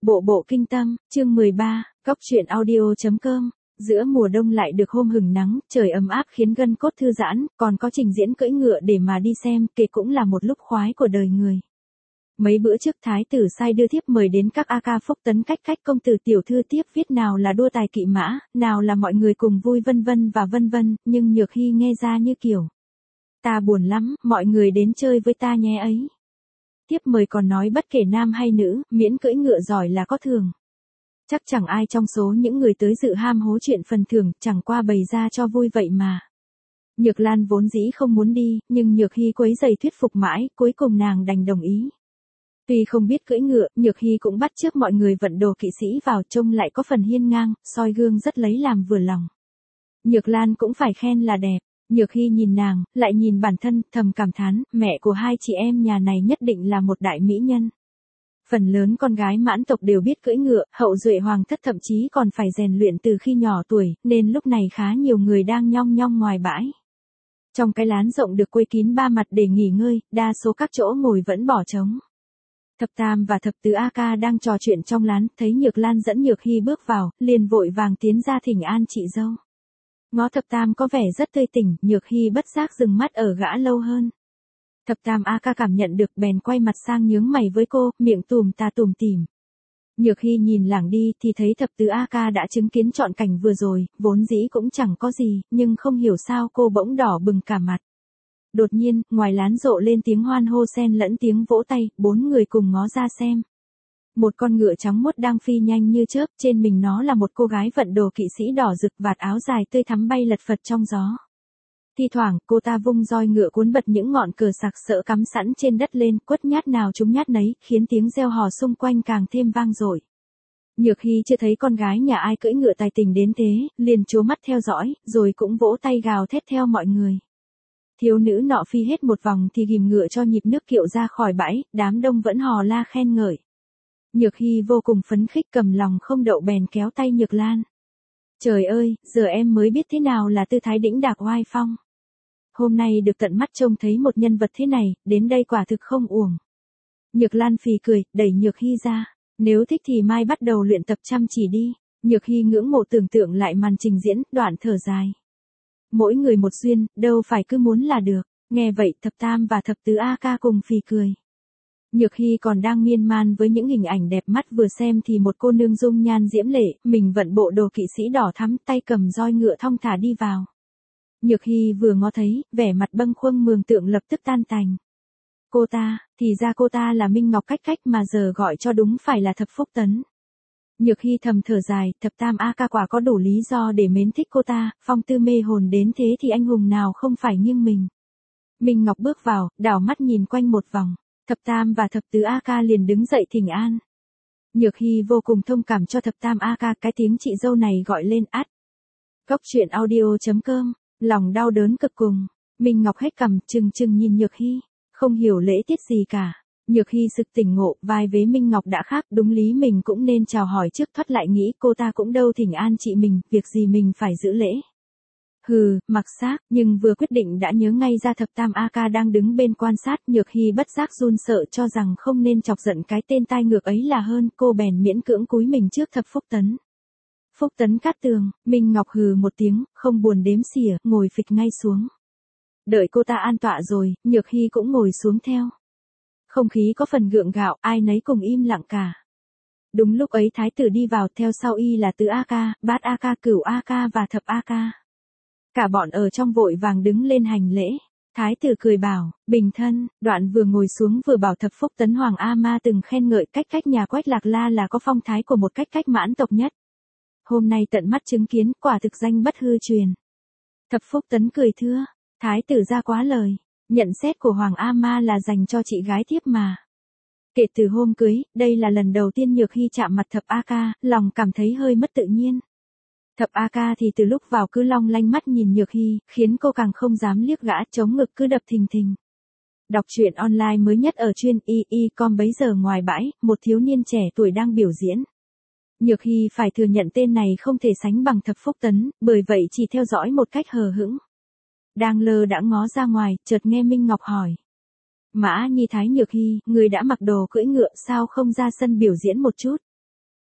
Bộ bộ kinh tâm, chương 13, Cóc truyện audio.com. Giữa mùa đông lại được hôm hừng nắng, trời ấm áp khiến gân cốt thư giãn, còn có trình diễn cưỡi ngựa để mà đi xem, kể cũng là một lúc khoái của đời người. Mấy bữa trước thái tử sai đưa thiếp mời đến các A-ca Phúc Tấn cách công tử tiểu thư tiếp viết nào là đua tài kỵ mã, nào là mọi người cùng vui vân vân, nhưng Nhược Hy nghe ra như kiểu: ta buồn lắm, mọi người đến chơi với ta nhé ấy. Tiếp mời còn nói bất kể nam hay nữ, miễn cưỡi ngựa giỏi là có thưởng. Chắc chẳng ai trong số những người tới dự ham hố chuyện phần thưởng, chẳng qua bày ra cho vui vậy mà. Nhược Lan vốn dĩ không muốn đi, nhưng Nhược Hy quấy giày thuyết phục mãi, cuối cùng nàng đành đồng ý. Tuy không biết cưỡi ngựa, Nhược Hy cũng bắt chước mọi người vận đồ kỵ sĩ vào, trông lại có phần hiên ngang, soi gương rất lấy làm vừa lòng. Nhược Lan cũng phải khen là đẹp. Nhược Hy nhìn nàng, lại nhìn bản thân, thầm cảm thán, mẹ của hai chị em nhà này nhất định là một đại mỹ nhân. Phần lớn con gái mãn tộc đều biết cưỡi ngựa, hậu duệ hoàng thất thậm chí còn phải rèn luyện từ khi nhỏ tuổi, nên lúc này khá nhiều người đang nhong nhong ngoài bãi. Trong cái lán rộng được quây kín ba mặt để nghỉ ngơi, đa số các chỗ ngồi vẫn bỏ trống. Thập Tam và Thập Tứ A-ca đang trò chuyện trong lán, thấy Nhược Lan dẫn Nhược Hy bước vào, liền vội vàng tiến ra thỉnh an chị dâu. Ngó Thập Tam có vẻ rất tươi tỉnh, Nhược Hy bất giác dừng mắt ở gã lâu hơn. Thập Tam A-ca cảm nhận được bèn quay mặt sang nhướng mày với cô, miệng tùm tỉm. Nhược Hy nhìn lảng đi thì thấy Thập Tứ A-ca đã chứng kiến trọn cảnh vừa rồi, vốn dĩ cũng chẳng có gì, nhưng không hiểu sao cô bỗng đỏ bừng cả mặt. Đột nhiên, ngoài lán rộ lên tiếng hoan hô xen lẫn tiếng vỗ tay, bốn người cùng ngó ra xem. Một con ngựa trắng muốt đang phi nhanh như chớp, trên mình nó là một cô gái vận đồ kỵ sĩ đỏ rực, vạt áo dài tươi thắm bay lật phật trong gió. Thi thoảng, cô ta vung roi ngựa cuốn bật những ngọn cờ sặc sỡ cắm sẵn trên đất lên, quất nhát nào trúng nhát nấy, khiến tiếng reo hò xung quanh càng thêm vang dội. Nhược Hy chưa thấy con gái nhà ai cưỡi ngựa tài tình đến thế, liền trố mắt theo dõi, rồi cũng vỗ tay gào thét theo mọi người. Thiếu nữ nọ phi hết một vòng thì ghìm ngựa cho nhịp nước kiệu ra khỏi bãi, đám đông vẫn hò la khen ngợi. Nhược Hy vô cùng phấn khích, cầm lòng không đậu bèn kéo tay Nhược Lan. Trời ơi, giờ em mới biết thế nào là tư thái đĩnh đạc oai phong. Hôm nay được tận mắt trông thấy một nhân vật thế này, đến đây quả thực không uổng. Nhược Lan phì cười, đẩy Nhược Hy ra. Nếu thích thì mai bắt đầu luyện tập chăm chỉ đi. Nhược Hy ngưỡng mộ tưởng tượng lại màn trình diễn, đoạn thở dài. Mỗi người một duyên, đâu phải cứ muốn là được. Nghe vậy Thập Tam và Thập Tứ A-ca cùng phì cười. Nhược Hy còn đang miên man với những hình ảnh đẹp mắt vừa xem thì một cô nương dung nhan diễm lệ, mình vận bộ đồ kỵ sĩ đỏ thắm, tay cầm roi ngựa thong thả đi vào. Nhược Hy vừa ngó thấy, vẻ mặt bâng khuâng mường tượng lập tức tan tành. Cô ta, thì ra cô ta là Minh Ngọc cách mà giờ gọi cho đúng phải là Thập Phúc Tấn. Nhược Hy thầm thở dài, Thập Tam A-ca quả có đủ lý do để mến thích cô ta, phong tư mê hồn đến thế thì anh hùng nào không phải nghiêng mình. Minh Ngọc bước vào, đảo mắt nhìn quanh một vòng. Thập Tam và Thập Tứ A-ca liền đứng dậy thỉnh an. Nhược Hy vô cùng thông cảm cho Thập Tam A-ca, cái tiếng chị dâu này gọi lên át. Cóc truyện audio.com, lòng đau đớn cực cùng. Minh Ngọc hết cằm, chừng nhìn Nhược Hy, không hiểu lễ tiết gì cả. Nhược Hy sực tỉnh ngộ, vai vế Minh Ngọc đã khác, đúng lý mình cũng nên chào hỏi trước, thoát lại nghĩ cô ta cũng đâu thỉnh an chị mình, việc gì mình phải giữ lễ. Hừ, mặc xác, nhưng vừa quyết định đã nhớ ngay ra Thập Tam A-ca đang đứng bên quan sát. Nhược Hy bất giác run sợ, cho rằng không nên chọc giận cái tên tai ngược ấy là hơn, cô bèn miễn cưỡng cúi mình trước Thập Phúc Tấn. Phúc Tấn cát tường, Minh Ngọc hừ một tiếng, không buồn đếm xỉa, ngồi phịch ngay xuống. Đợi cô ta an tọa rồi, Nhược Hy cũng ngồi xuống theo. Không khí có phần gượng gạo, ai nấy cùng im lặng cả. Đúng lúc ấy thái tử đi vào, theo sau y là Tứ A-ca, Bát A-ca, Cửu A-ca và Thập A-ca. Cả bọn ở trong vội vàng đứng lên hành lễ. Thái tử cười bảo, bình thân, đoạn vừa ngồi xuống vừa bảo Thập Phúc Tấn Hoàng A-ma từng khen ngợi cách nhà Quách Lạc La là có phong thái của một cách mãn tộc nhất. Hôm nay tận mắt chứng kiến, quả thực danh bất hư truyền. Thập Phúc Tấn cười thưa, thái tử ra quá lời, nhận xét của Hoàng A-ma là dành cho chị gái thiếp mà. Kể từ hôm cưới, đây là lần đầu tiên Nhược Hy chạm mặt Thập A-ca, lòng cảm thấy hơi mất tự nhiên. Thập A-ca thì từ lúc vào cứ long lanh mắt nhìn Nhược Hy, khiến cô càng không dám liếc gã, chống ngực cứ đập thình thình. Đọc truyện online mới nhất ở chuyên com. Bấy giờ ngoài bãi, một thiếu niên trẻ tuổi đang biểu diễn. Nhược Hy phải thừa nhận tên này không thể sánh bằng Thập Phúc Tấn, bởi vậy chỉ theo dõi một cách hờ hững. Đang lơ đãng ngó ra ngoài, chợt nghe Minh Ngọc hỏi. Mã Nhi Thái Nhược Hy, người đã mặc đồ cưỡi ngựa, sao không ra sân biểu diễn một chút?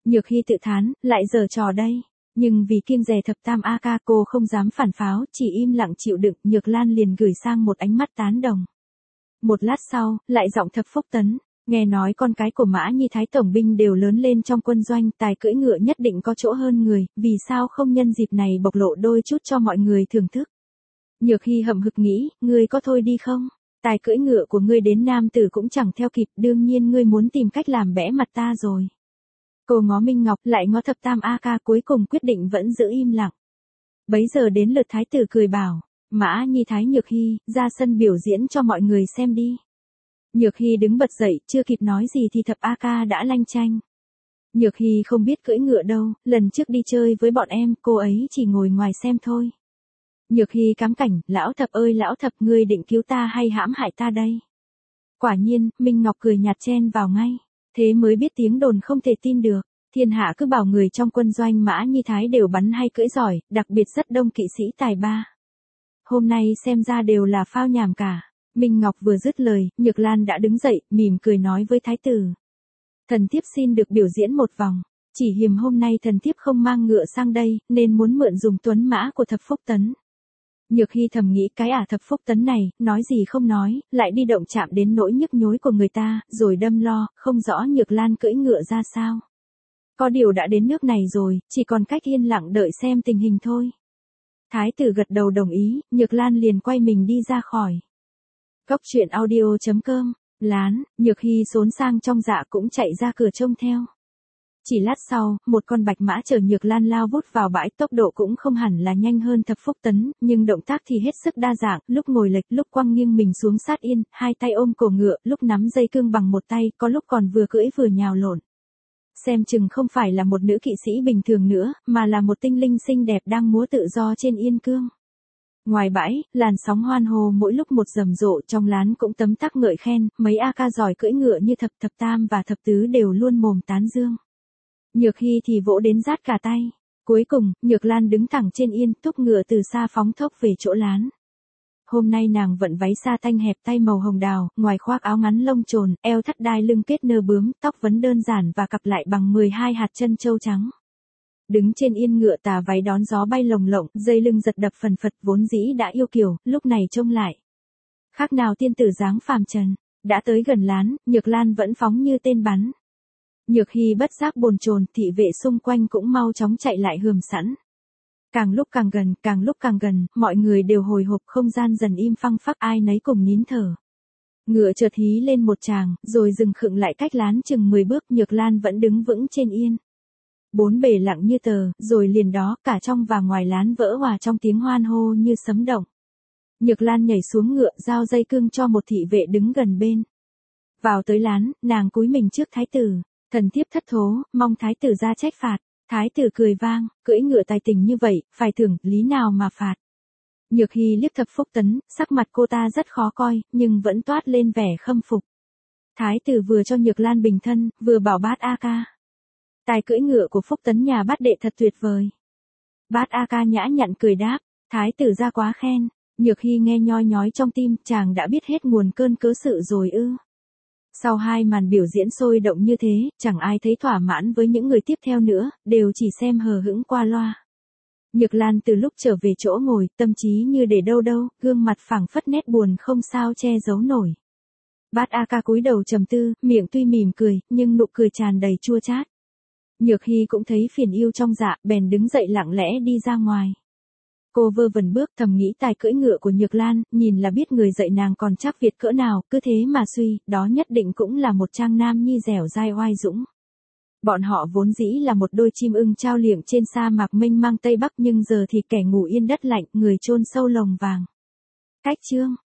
Nhược Hy tự thán, lại giở trò đây. Nhưng vì kiêng dè thập tam A ca cô không dám phản pháo, chỉ im lặng chịu đựng, Nhược Lan liền gửi sang một ánh mắt tán đồng. Một lát sau, lại giọng Thập Phúc Tấn, nghe nói con cái của Mã Nhi Thái tổng binh đều lớn lên trong quân doanh, tài cưỡi ngựa nhất định có chỗ hơn người, vì sao không nhân dịp này bộc lộ đôi chút cho mọi người thưởng thức. Nhược Hy hậm hực nghĩ, ngươi có thôi đi không? Tài cưỡi ngựa của ngươi đến nam tử cũng chẳng theo kịp, đương nhiên ngươi muốn tìm cách làm bẽ mặt ta rồi. Cô ngó Minh Ngọc, lại ngó thập tam A ca, cuối cùng quyết định vẫn giữ im lặng. Bấy giờ đến lượt thái tử cười bảo, Mã Nhi Thái Nhược Hy, ra sân biểu diễn cho mọi người xem đi. Nhược Hy đứng bật dậy, chưa kịp nói gì thì thập A ca đã lanh chanh. Nhược Hy không biết cưỡi ngựa đâu, lần trước đi chơi với bọn em, cô ấy chỉ ngồi ngoài xem thôi. Nhược Hy cám cảnh, lão thập ơi lão thập, ngươi định cứu ta hay hãm hại ta đây? Quả nhiên, Minh Ngọc cười nhạt chen vào ngay. Thế mới biết tiếng đồn không thể tin được. Thiên hạ cứ bảo người trong quân doanh Mã Nhi Thái đều bắn hay cưỡi giỏi, đặc biệt rất đông kỵ sĩ tài ba. Hôm nay xem ra đều là phao nhảm cả. Minh Ngọc vừa dứt lời, Nhược Lan đã đứng dậy, mỉm cười nói với thái tử. Thần thiếp xin được biểu diễn một vòng. Chỉ hiềm hôm nay thần thiếp không mang ngựa sang đây, nên muốn mượn dùng tuấn mã của Thập Phúc Tấn. Nhược Hy thầm nghĩ cái Thập Phúc Tấn này, nói gì không nói, lại đi động chạm đến nỗi nhức nhối của người ta, rồi đâm lo, không rõ Nhược Lan cưỡi ngựa ra sao. Có điều đã đến nước này rồi, chỉ còn cách yên lặng đợi xem tình hình thôi. Thái tử gật đầu đồng ý, Nhược Lan liền quay mình đi ra khỏi. Cốc truyện audio.com, lán, Nhược Hy xốn sang trong dạ cũng chạy ra cửa trông theo. Chỉ lát sau, một con bạch mã chở Nhược Lan lao vút vào bãi, tốc độ cũng không hẳn là nhanh hơn Thập Phúc Tấn, nhưng động tác thì hết sức đa dạng, lúc ngồi lệch, lúc quăng nghiêng mình xuống sát yên, hai tay ôm cổ ngựa, lúc nắm dây cương bằng một tay, có lúc còn vừa cưỡi vừa nhào lộn. Xem chừng không phải là một nữ kỵ sĩ bình thường nữa, mà là một tinh linh xinh đẹp đang múa tự do trên yên cương. Ngoài bãi, làn sóng hoan hô mỗi lúc một rầm rộ, trong lán cũng tấm tắc ngợi khen, mấy A ca giỏi cưỡi ngựa như thập tam và thập tứ đều luôn mồm tán dương. Nhược Hy thì vỗ đến rát cả tay. Cuối cùng, Nhược Lan đứng thẳng trên yên, thúc ngựa từ xa phóng thốc về chỗ lán. Hôm nay nàng vận váy sa tanh hẹp tay màu hồng đào, ngoài khoác áo ngắn lông trồn, eo thắt đai lưng kết nơ bướm, tóc vấn đơn giản và cặp lại bằng 12 hạt chân châu trắng. Đứng trên yên ngựa tà váy đón gió bay lồng lộng, dây lưng giật đập phần phật, vốn dĩ đã yêu kiều, lúc này trông lại. Khác nào tiên tử dáng phàm trần. Đã tới gần lán, Nhược Lan vẫn phóng như tên bắn. Nhược Hy bất giác bồn chồn, thị vệ xung quanh cũng mau chóng chạy lại hườm sẵn. Càng lúc càng gần, mọi người đều hồi hộp, không gian dần im phăng phắc, ai nấy cùng nín thở. Ngựa chợt hí lên một tràng, rồi dừng khựng lại cách lán chừng 10 bước, Nhược Lan vẫn đứng vững trên yên. Bốn bề lặng như tờ, rồi liền đó, cả trong và ngoài lán vỡ hòa trong tiếng hoan hô như sấm động. Nhược Lan nhảy xuống ngựa, giao dây cương cho một thị vệ đứng gần bên. Vào tới lán, nàng cúi mình trước thái tử. Thần thiếp thất thố, mong thái tử ra trách phạt. Thái tử cười vang, cưỡi ngựa tài tình như vậy, phải thưởng, lý nào mà phạt. Nhược Hy liếc Thập Phúc Tấn, sắc mặt cô ta rất khó coi, nhưng vẫn toát lên vẻ khâm phục. Thái tử vừa cho Nhược Lan bình thân, vừa bảo Bát A ca. Tài cưỡi ngựa của Phúc Tấn nhà Bát đệ thật tuyệt vời. Bát A ca nhã nhặn cười đáp, thái tử ra quá khen. Nhược Hy nghe nhoi nhói trong tim, chàng đã biết hết nguồn cơn cớ sự rồi ư. Sau hai màn biểu diễn sôi động như thế, chẳng ai thấy thỏa mãn với những người tiếp theo nữa, đều chỉ xem hờ hững qua loa. Nhược Lan từ lúc trở về chỗ ngồi, tâm trí như để đâu, gương mặt phảng phất nét buồn không sao che giấu nổi. Bát A ca cúi đầu trầm tư, miệng tuy mỉm cười, nhưng nụ cười tràn đầy chua chát. Nhược Hy cũng thấy phiền yêu trong dạ, bèn đứng dậy lặng lẽ đi ra ngoài. Cô vơ vẩn bước, thầm nghĩ tài cưỡi ngựa của Nhược Lan, nhìn là biết người dạy nàng còn chắc Việt cỡ nào, cứ thế mà suy, đó nhất định cũng là một trang nam nhi dẻo dai oai dũng. Bọn họ vốn dĩ là một đôi chim ưng trao liệng trên sa mạc mênh mang Tây Bắc, nhưng giờ thì kẻ ngủ yên đất lạnh, người chôn sâu lồng vàng. Cách chương